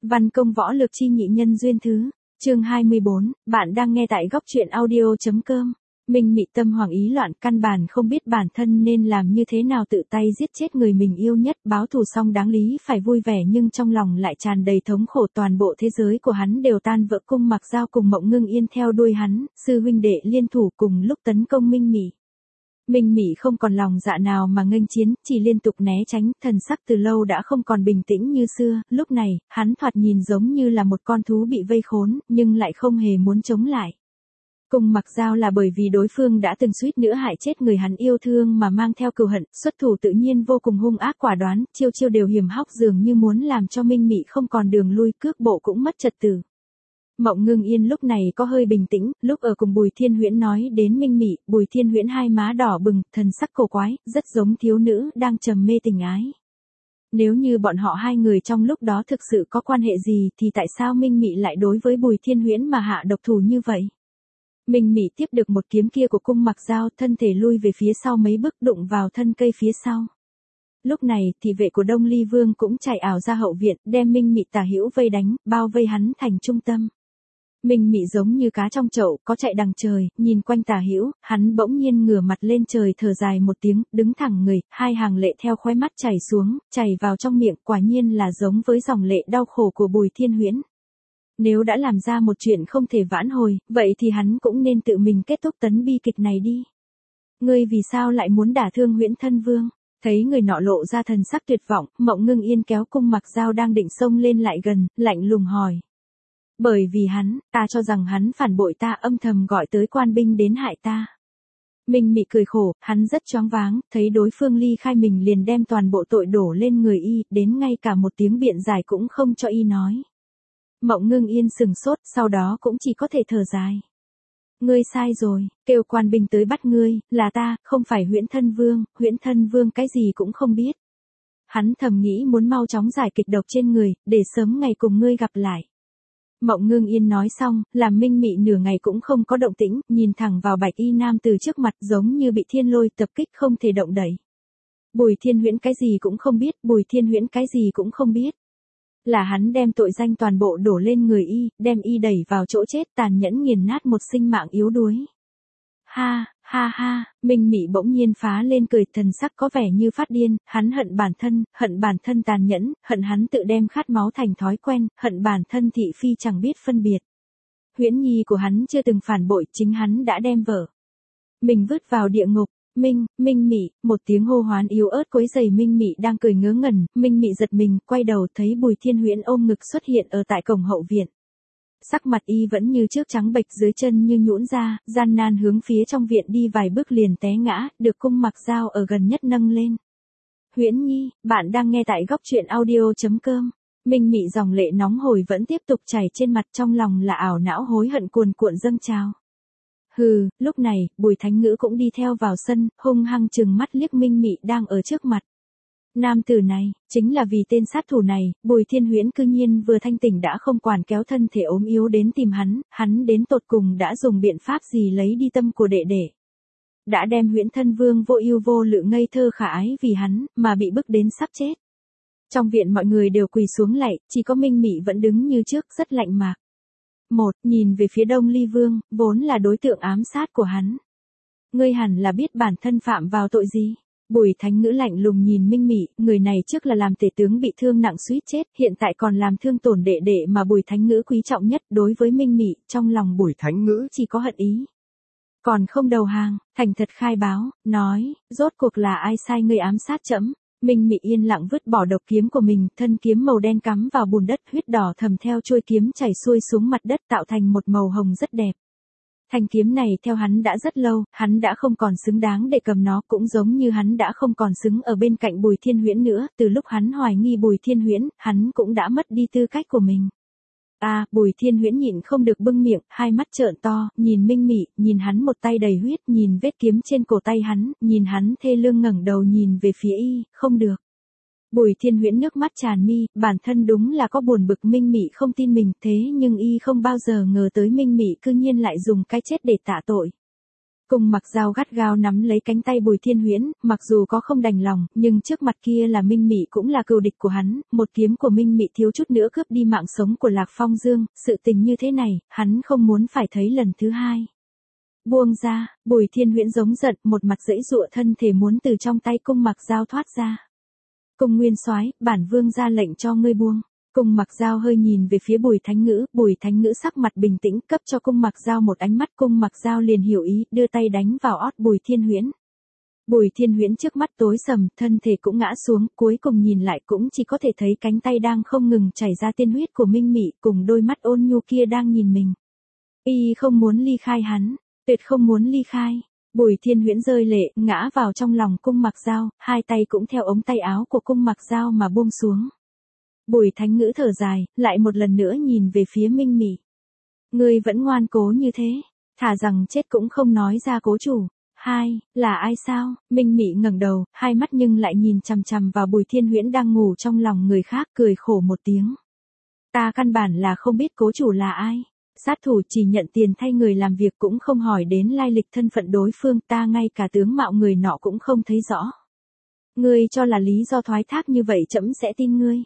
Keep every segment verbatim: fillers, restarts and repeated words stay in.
Văn công võ lược chi nhị nhân duyên thứ, chương hai mươi bốn, bạn đang nghe tại góc truyện audio.com. Minh Mị tâm hoảng ý loạn, căn bản không biết bản thân nên làm như thế nào, tự tay giết chết người mình yêu nhất, báo thù xong đáng lý phải vui vẻ nhưng trong lòng lại tràn đầy thống khổ. Toàn bộ thế giới của hắn đều tan vỡ. Cung Mặc Dao cùng Mộng Ngưng Yên theo đuôi hắn, sư huynh đệ liên thủ cùng lúc tấn công Minh Mị. Minh Mị không còn lòng dạ nào mà nghênh chiến, chỉ liên tục né tránh, thần sắc từ lâu đã không còn bình tĩnh như xưa. Lúc này, hắn thoạt nhìn giống như là một con thú bị vây khốn, nhưng lại không hề muốn chống lại. Cung Mặc Dao là bởi vì đối phương đã từng suýt nữa hại chết người hắn yêu thương mà mang theo cừu hận, xuất thủ tự nhiên vô cùng hung ác quả đoán, chiêu chiêu đều hiểm hóc, dường như muốn làm cho Minh Mị không còn đường lui, cước bộ cũng mất trật tự. Mộng Ngưng Yên lúc này có hơi bình tĩnh, lúc ở cùng Bùi Thiên Huyễn nói đến Minh Mị, Bùi Thiên Huyễn hai má đỏ bừng, thần sắc cổ quái, rất giống thiếu nữ đang trầm mê tình ái. Nếu như bọn họ hai người trong lúc đó thực sự có quan hệ gì thì tại sao Minh Mị lại đối với Bùi Thiên Huyễn mà hạ độc thủ như vậy? Minh Mị tiếp được một kiếm kia của Cung Mặc Dao, thân thể lui về phía sau mấy bước, đụng vào thân cây phía sau. Lúc này, thị vệ của Đông Ly Vương cũng chạy ảo ra hậu viện, đem Minh Mị tả hữu vây đánh, bao vây hắn thành trung tâm. Minh Mị giống như cá trong chậu, có chạy đằng trời, nhìn quanh tả hữu, hắn bỗng nhiên ngửa mặt lên trời thở dài một tiếng, đứng thẳng người, hai hàng lệ theo khóe mắt chảy xuống, chảy vào trong miệng, quả nhiên là giống với dòng lệ đau khổ của Bùi Thiên Huyễn. Nếu đã làm ra một chuyện không thể vãn hồi, vậy thì hắn cũng nên tự mình kết thúc tấn bi kịch này đi. Ngươi vì sao lại muốn đả thương Huyễn Thân Vương? Thấy người nọ lộ ra thần sắc tuyệt vọng, Mộng Ngưng Yên kéo Cung Mặc Dao đang định xông lên lại gần, lạnh lùng hỏi. Bởi vì hắn, ta cho rằng hắn phản bội ta, âm thầm gọi tới quan binh đến hại ta. Minh Mị cười khổ, hắn rất choáng váng, thấy đối phương ly khai mình liền đem toàn bộ tội đổ lên người y, đến ngay cả một tiếng biện giải cũng không cho y nói. Mộng Ngưng Yên sừng sốt, sau đó cũng chỉ có thể thở dài. Ngươi sai rồi, kêu quan binh tới bắt ngươi, là ta, không phải Huyễn Thân Vương, Huyễn Thân Vương cái gì cũng không biết. Hắn thầm nghĩ muốn mau chóng giải kịch độc trên người, để sớm ngày cùng ngươi gặp lại. Mộng Ngưng Yên nói xong, làm Minh Mị nửa ngày cũng không có động tĩnh, nhìn thẳng vào bạch y nam từ trước mặt, giống như bị thiên lôi tập kích không thể động đậy. Bùi Thiên Huyễn cái gì cũng không biết, Bùi Thiên Huyễn cái gì cũng không biết. Là hắn đem tội danh toàn bộ đổ lên người y, đem y đẩy vào chỗ chết, tàn nhẫn nghiền nát một sinh mạng yếu đuối. Ha, ha ha, Minh Mị bỗng nhiên phá lên cười, thần sắc có vẻ như phát điên, hắn hận bản thân, hận bản thân tàn nhẫn, hận hắn tự đem khát máu thành thói quen, hận bản thân thị phi chẳng biết phân biệt. Huyễn nhi của hắn chưa từng phản bội, chính hắn đã đem vợ mình vứt vào địa ngục. Minh, Minh Mị, một tiếng hô hoán yếu ớt quấy rầy Minh Mị đang cười ngớ ngẩn, Minh Mị giật mình, quay đầu thấy Bùi Thiên Huyễn ôm ngực xuất hiện ở tại cổng hậu viện. Sắc mặt y vẫn như trước trắng bệch, dưới chân như nhũn ra, gian nan hướng phía trong viện đi vài bước liền té ngã, được Cung Mặc Dao ở gần nhất nâng lên. Huyễn nhi, bạn đang nghe tại góc truyện audio.com. Minh Mị dòng lệ nóng hổi vẫn tiếp tục chảy trên mặt, trong lòng là ảo não hối hận cuồn cuộn dâng trào. Hừ, lúc này, Bùi Thánh Ngữ cũng đi theo vào sân, hung hăng trừng mắt liếc Minh Mị đang ở trước mặt. Nam tử này, chính là vì tên sát thủ này, Bùi Thiên Huyễn cư nhiên vừa thanh tỉnh đã không quản kéo thân thể ốm yếu đến tìm hắn, hắn đến tột cùng đã dùng biện pháp gì lấy đi tâm của đệ đệ. Đã đem Huyễn Thân Vương vô ưu vô lự ngây thơ khả ái vì hắn, mà bị bức đến sắp chết. Trong viện mọi người đều quỳ xuống lạy, chỉ có Minh Mị vẫn đứng như trước, rất lạnh mạc. Một, nhìn về phía Đông Ly Vương, vốn là đối tượng ám sát của hắn. Ngươi hẳn là biết bản thân phạm vào tội gì. Bùi Thánh Ngữ lạnh lùng nhìn Minh Mị, người này trước là làm tể tướng bị thương nặng suýt chết, hiện tại còn làm thương tổn đệ đệ mà Bùi Thánh Ngữ quý trọng nhất. Đối với Minh Mị, trong lòng Bùi Thánh Ngữ chỉ có hận ý. Còn không đầu hàng, thành thật khai báo, nói, rốt cuộc là ai sai ngươi ám sát trẫm? Minh Mị yên lặng vứt bỏ độc kiếm của mình, thân kiếm màu đen cắm vào bùn đất, huyết đỏ thầm theo chuôi kiếm chảy xuôi xuống mặt đất tạo thành một màu hồng rất đẹp. Thanh kiếm này theo hắn đã rất lâu, hắn đã không còn xứng đáng để cầm nó, cũng giống như hắn đã không còn xứng ở bên cạnh Bùi Thiên Huyễn nữa, từ lúc hắn hoài nghi Bùi Thiên Huyễn, hắn cũng đã mất đi tư cách của mình. À, Bùi Thiên Huyễn nhịn không được bưng miệng, hai mắt trợn to, nhìn Minh Mị, nhìn hắn một tay đầy huyết, nhìn vết kiếm trên cổ tay hắn, nhìn hắn thê lương ngẩng đầu nhìn về phía y, không được. Bùi Thiên Huyễn nước mắt tràn mi, bản thân đúng là có buồn bực Minh Mị không tin mình, thế nhưng y không bao giờ ngờ tới Minh Mị cư nhiên lại dùng cái chết để tạ tội. Cung Mặc Dao gắt gao nắm lấy cánh tay Bùi Thiên Huyễn, mặc dù có không đành lòng, nhưng trước mặt kia là Minh Mị cũng là cừu địch của hắn, một kiếm của Minh Mị thiếu chút nữa cướp đi mạng sống của Lạc Phong Dương, sự tình như thế này, hắn không muốn phải thấy lần thứ hai. Buông ra, Bùi Thiên Huyễn giống giận, một mặt giãy giụa thân thể muốn từ trong tay Cung Mặc Dao thoát ra. Cung Nguyên Soái, bản vương ra lệnh cho ngươi buông. Cung Mặc Dao hơi nhìn về phía Bùi Thánh Ngữ, Bùi Thánh Ngữ sắc mặt bình tĩnh cấp cho Cung Mặc Dao một ánh mắt, Cung Mặc Dao liền hiểu ý, đưa tay đánh vào ót Bùi Thiên Huyễn. Bùi Thiên Huyễn trước mắt tối sầm, thân thể cũng ngã xuống, cuối cùng nhìn lại cũng chỉ có thể thấy cánh tay đang không ngừng chảy ra tiên huyết của Minh Mị, cùng đôi mắt ôn nhu kia đang nhìn mình. Y không muốn ly khai hắn, tuyệt không muốn ly khai. Bùi Thiên Huyễn rơi lệ, ngã vào trong lòng Cung Mặc Dao, hai tay cũng theo ống tay áo của Cung Mặc Dao mà buông xuống. Bùi Thánh Ngữ thở dài, lại một lần nữa nhìn về phía Minh Mị. Ngươi vẫn ngoan cố như thế, thà rằng chết cũng không nói ra cố chủ. Hai, là ai sao? Minh Mị ngẩng đầu, hai mắt nhưng lại nhìn chằm chằm vào Bùi Thiên Huyễn đang ngủ trong lòng người khác, cười khổ một tiếng. Ta căn bản là không biết cố chủ là ai. Sát thủ chỉ nhận tiền thay người làm việc cũng không hỏi đến lai lịch thân phận đối phương, ta ngay cả tướng mạo người nọ cũng không thấy rõ. Ngươi cho là lý do thoái thác như vậy trẫm sẽ tin ngươi.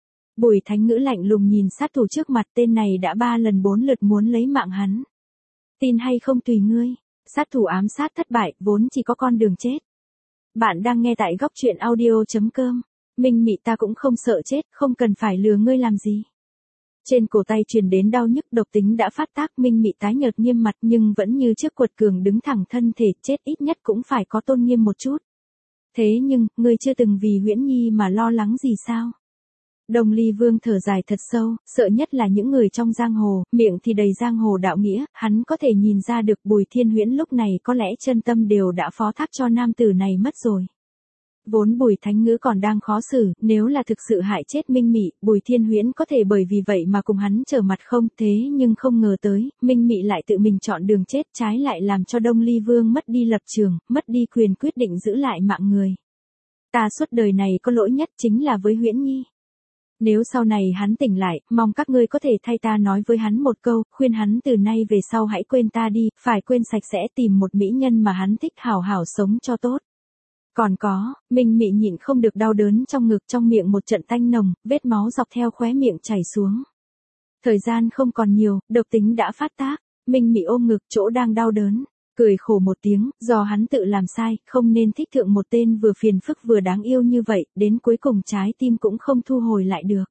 Bùi Thánh Ngữ lạnh lùng nhìn sát thủ trước mặt, tên này đã ba lần bốn lượt muốn lấy mạng hắn. Tin hay không tùy ngươi. Sát thủ ám sát thất bại, vốn chỉ có con đường chết. Bạn đang nghe tại góc truyện audio chấm com. Minh Mị, ta cũng không sợ chết, không cần phải lừa ngươi làm gì. Trên cổ tay truyền đến đau nhức, độc tính đã phát tác, Minh Mị tái nhợt nghiêm mặt nhưng vẫn như trước quật cường đứng thẳng thân thể, chết ít nhất cũng phải có tôn nghiêm một chút. Thế nhưng, ngươi chưa từng vì Huyễn Nhi mà lo lắng gì sao? Đông Ly Vương thở dài thật sâu, sợ nhất là những người trong giang hồ, miệng thì đầy giang hồ đạo nghĩa, hắn có thể nhìn ra được Bùi Thiên Huyễn lúc này có lẽ chân tâm đều đã phó thác cho nam tử này mất rồi. Vốn Bùi Thánh Ngữ còn đang khó xử, nếu là thực sự hại chết Minh Mị, Bùi Thiên Huyễn có thể bởi vì vậy mà cùng hắn trở mặt không, thế nhưng không ngờ tới, Minh Mị lại tự mình chọn đường chết, trái lại làm cho Đông Ly Vương mất đi lập trường, mất đi quyền quyết định giữ lại mạng người. Ta suốt đời này có lỗi nhất chính là với Huyễn Nhi. Nếu sau này hắn tỉnh lại, mong các ngươi có thể thay ta nói với hắn một câu, khuyên hắn từ nay về sau hãy quên ta đi, phải quên sạch sẽ, tìm một mỹ nhân mà hắn thích, hảo hảo sống cho tốt. Còn có, Minh Mị nhịn không được đau đớn trong ngực, trong miệng một trận tanh nồng, vết máu dọc theo khóe miệng chảy xuống. Thời gian không còn nhiều, độc tính đã phát tác, Minh Mị ôm ngực chỗ đang đau đớn, cười khổ một tiếng, do hắn tự làm sai, không nên thích thượng một tên vừa phiền phức vừa đáng yêu như vậy, đến cuối cùng trái tim cũng không thu hồi lại được.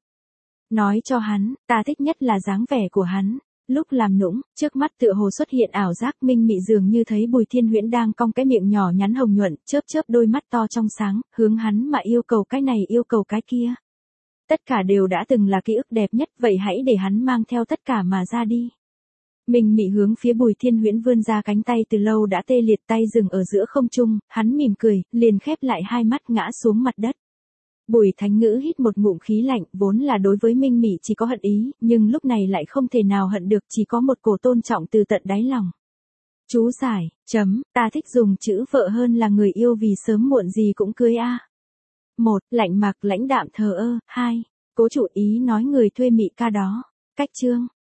Nói cho hắn, ta thích nhất là dáng vẻ của hắn. Lúc làm nũng, trước mắt tựa hồ xuất hiện ảo giác, Minh Mị dường như thấy Bùi Thiên Huyễn đang cong cái miệng nhỏ nhắn hồng nhuận, chớp chớp đôi mắt to trong sáng, hướng hắn mà yêu cầu cái này yêu cầu cái kia. Tất cả đều đã từng là ký ức đẹp nhất, vậy hãy để hắn mang theo tất cả mà ra đi. Minh Mị hướng phía Bùi Thiên Huyễn vươn ra cánh tay, từ lâu đã tê liệt tay dừng ở giữa không trung, hắn mỉm cười, liền khép lại hai mắt ngã xuống mặt đất. Bùi Thánh Ngữ hít một ngụm khí lạnh, vốn là đối với Minh Mị chỉ có hận ý, nhưng lúc này lại không thể nào hận được, chỉ có một cổ tôn trọng từ tận đáy lòng. Chú giải, chấm, ta thích dùng chữ vợ hơn là người yêu vì sớm muộn gì cũng cưới a. một. Lạnh mặc lãnh đạm thờ ơ. hai. Cố chủ ý nói người thuê Mị ca đó. Cách chương.